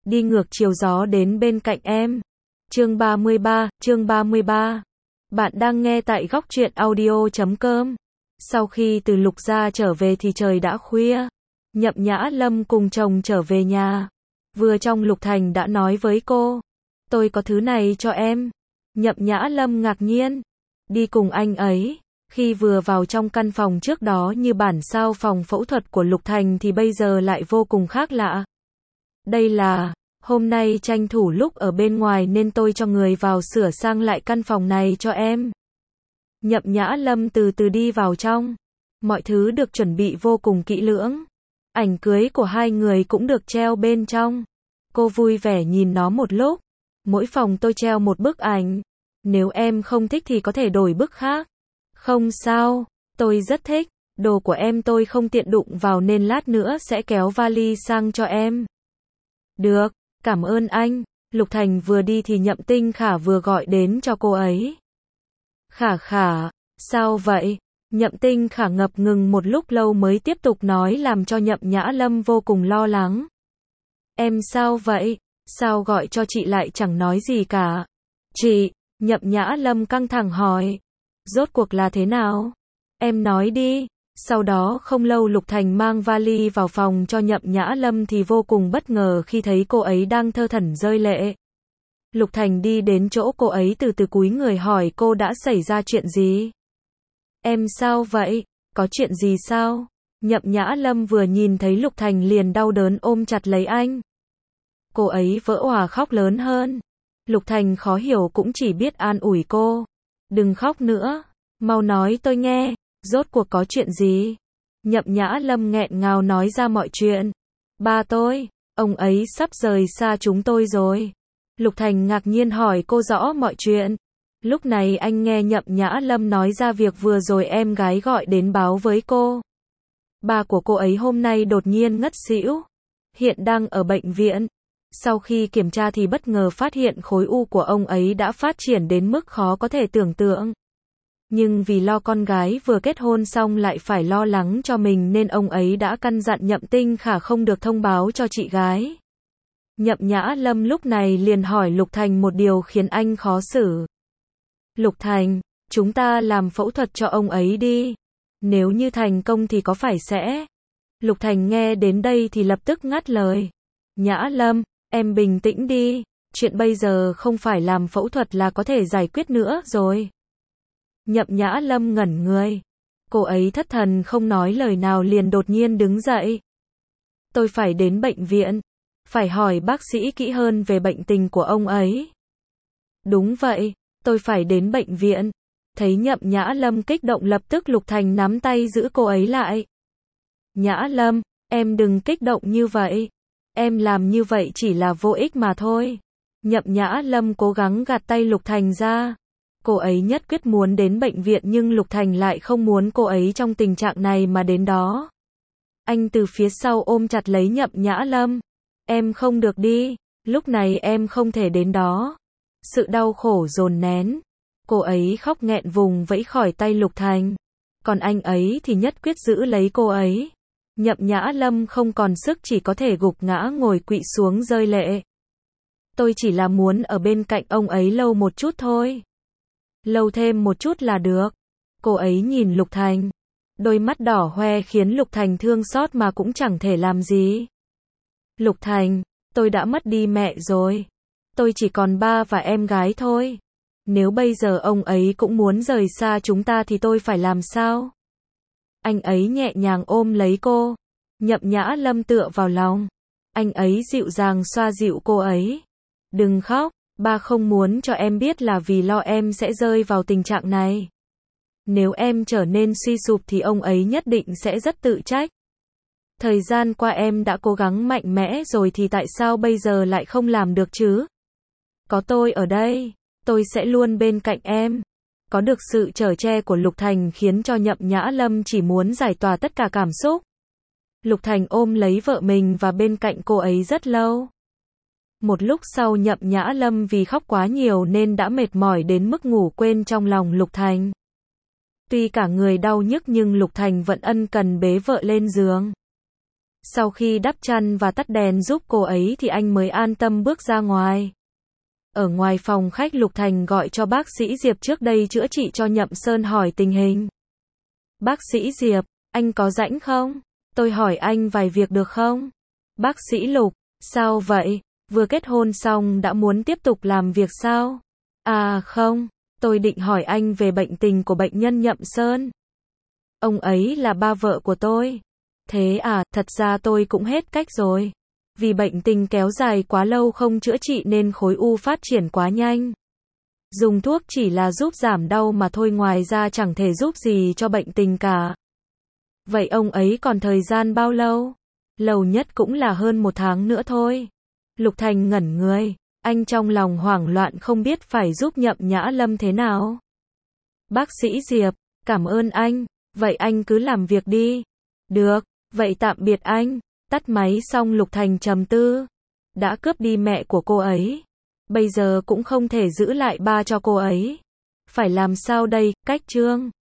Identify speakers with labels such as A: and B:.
A: đi ngược chiều gió đến bên cạnh em. Chương 33. Bạn đang nghe tại góc truyện audio.com. Sau khi từ Lục gia trở về thì trời đã khuya. Nhậm Nhã Lâm cùng chồng trở về nhà. Vừa trong Lục Thành đã nói với cô, tôi có thứ này cho em. Nhậm Nhã Lâm ngạc nhiên, đi cùng anh ấy. Khi vừa vào trong căn phòng trước đó như bản sao phòng phẫu thuật của Lục Thành thì bây giờ lại vô cùng khác lạ. Đây là, hôm nay tranh thủ lúc ở bên ngoài nên tôi cho người vào sửa sang lại căn phòng này cho em. Nhậm Nhã Lâm từ từ đi vào trong. Mọi thứ được chuẩn bị vô cùng kỹ lưỡng. Ảnh cưới của hai người cũng được treo bên trong. Cô vui vẻ nhìn nó một lúc. Mỗi phòng tôi treo một bức ảnh. Nếu em không thích thì có thể đổi bức khác. Không sao, tôi rất thích. Đồ của em tôi không tiện đụng vào nên lát nữa sẽ kéo vali sang cho em. Được, cảm ơn anh. Lục Thành vừa đi thì Nhậm Tinh Khả vừa gọi đến cho cô ấy. Khả, sao vậy? Nhậm Tinh Khả ngập ngừng một lúc lâu mới tiếp tục nói làm cho Nhậm Nhã Lâm vô cùng lo lắng. Em sao vậy? Sao gọi cho chị lại chẳng nói gì cả? Chị, Nhậm Nhã Lâm căng thẳng hỏi. Rốt cuộc là thế nào? Em nói đi. Sau đó không lâu Lục Thành mang vali vào phòng cho Nhậm Nhã Lâm thì vô cùng bất ngờ khi thấy cô ấy đang thơ thẩn rơi lệ. Lục Thành đi đến chỗ cô ấy từ từ cúi người hỏi cô đã xảy ra chuyện gì? Em sao vậy? Có chuyện gì sao? Nhậm Nhã Lâm vừa nhìn thấy Lục Thành liền đau đớn ôm chặt lấy anh. Cô ấy vỡ òa khóc lớn hơn. Lục Thành khó hiểu cũng chỉ biết an ủi cô. Đừng khóc nữa, mau nói tôi nghe, rốt cuộc có chuyện gì? Nhậm Nhã Lâm nghẹn ngào nói ra mọi chuyện. Ba tôi, ông ấy sắp rời xa chúng tôi rồi. Lục Thành ngạc nhiên hỏi cô rõ mọi chuyện. Lúc này anh nghe Nhậm Nhã Lâm nói ra việc vừa rồi em gái gọi đến báo với cô. Ba của cô ấy hôm nay đột nhiên ngất xỉu. Hiện đang ở bệnh viện. Sau khi kiểm tra thì bất ngờ phát hiện khối u của ông ấy đã phát triển đến mức khó có thể tưởng tượng. Nhưng vì lo con gái vừa kết hôn xong lại phải lo lắng cho mình nên ông ấy đã căn dặn Nhậm Tinh Khả không được thông báo cho chị gái. Nhậm Nhã Lâm lúc này liền hỏi Lục Thành một điều khiến anh khó xử. Lục Thành, chúng ta làm phẫu thuật cho ông ấy đi. Nếu như thành công thì có phải sẽ... Lục Thành nghe đến đây thì lập tức ngắt lời. Nhã Lâm, em bình tĩnh đi. Chuyện bây giờ không phải làm phẫu thuật là có thể giải quyết nữa rồi. Nhậm Nhã Lâm ngẩn người. Cô ấy thất thần không nói lời nào liền đột nhiên đứng dậy. Tôi phải đến bệnh viện. Phải hỏi bác sĩ kỹ hơn về bệnh tình của ông ấy. Đúng vậy, tôi phải đến bệnh viện. Thấy Nhậm Nhã Lâm kích động lập tức Lục Thành nắm tay giữ cô ấy lại. Nhã Lâm, em đừng kích động như vậy. Em làm như vậy chỉ là vô ích mà thôi. Nhậm Nhã Lâm cố gắng gạt tay Lục Thành ra. Cô ấy nhất quyết muốn đến bệnh viện nhưng Lục Thành lại không muốn cô ấy trong tình trạng này mà đến đó. Anh từ phía sau ôm chặt lấy Nhậm Nhã Lâm. Em không được đi, lúc này em không thể đến đó. Sự đau khổ dồn nén. Cô ấy khóc nghẹn vùng vẫy khỏi tay Lục Thành. Còn anh ấy thì nhất quyết giữ lấy cô ấy. Nhậm Nhã Lâm không còn sức chỉ có thể gục ngã ngồi quỵ xuống rơi lệ. Tôi chỉ là muốn ở bên cạnh ông ấy lâu một chút thôi. Lâu thêm một chút là được. Cô ấy nhìn Lục Thành. Đôi mắt đỏ hoe khiến Lục Thành thương xót mà cũng chẳng thể làm gì. Lục Thành, tôi đã mất đi mẹ rồi. Tôi chỉ còn ba và em gái thôi. Nếu bây giờ ông ấy cũng muốn rời xa chúng ta thì tôi phải làm sao? Anh ấy nhẹ nhàng ôm lấy cô. Nhậm Nhã Lâm tựa vào lòng. Anh ấy dịu dàng xoa dịu cô ấy. Đừng khóc, ba không muốn cho em biết là vì lo em sẽ rơi vào tình trạng này. Nếu em trở nên suy sụp thì ông ấy nhất định sẽ rất tự trách. Thời gian qua em đã cố gắng mạnh mẽ rồi thì tại sao bây giờ lại không làm được chứ? Có tôi ở đây, tôi sẽ luôn bên cạnh em. Có được sự chở che của Lục Thành khiến cho Nhậm Nhã Lâm chỉ muốn giải tỏa tất cả cảm xúc. Lục Thành ôm lấy vợ mình và bên cạnh cô ấy rất lâu. Một lúc sau Nhậm Nhã Lâm vì khóc quá nhiều nên đã mệt mỏi đến mức ngủ quên trong lòng Lục Thành. Tuy cả người đau nhức nhưng Lục Thành vẫn ân cần bế vợ lên giường. Sau khi đắp chăn và tắt đèn giúp cô ấy thì anh mới an tâm bước ra ngoài. Ở ngoài phòng khách, Lục Thành gọi cho bác sĩ Diệp trước đây chữa trị cho Nhậm Sơn hỏi tình hình. Bác sĩ Diệp, anh có rảnh không? Tôi hỏi anh vài việc được không? Bác sĩ Lục, sao vậy? Vừa kết hôn xong đã muốn tiếp tục làm việc sao? À không, tôi định hỏi anh về bệnh tình của bệnh nhân Nhậm Sơn. Ông ấy là ba vợ của tôi. Thế à, thật ra tôi cũng hết cách rồi. Vì bệnh tình kéo dài quá lâu không chữa trị nên khối u phát triển quá nhanh. Dùng thuốc chỉ là giúp giảm đau mà thôi, ngoài ra chẳng thể giúp gì cho bệnh tình cả. Vậy ông ấy còn thời gian bao lâu? Lâu nhất cũng là hơn 1 tháng nữa thôi. Lục Thành ngẩn người, anh trong lòng hoảng loạn không biết phải giúp Nhậm Nhã Lâm thế nào. Bác sĩ Diệp, cảm ơn anh, vậy anh cứ làm việc đi. Được, vậy tạm biệt anh. Tắt máy xong Lục Thành trầm tư. Đã cướp đi mẹ của cô ấy. Bây giờ cũng không thể giữ lại ba cho cô ấy. Phải làm sao đây, cách Trương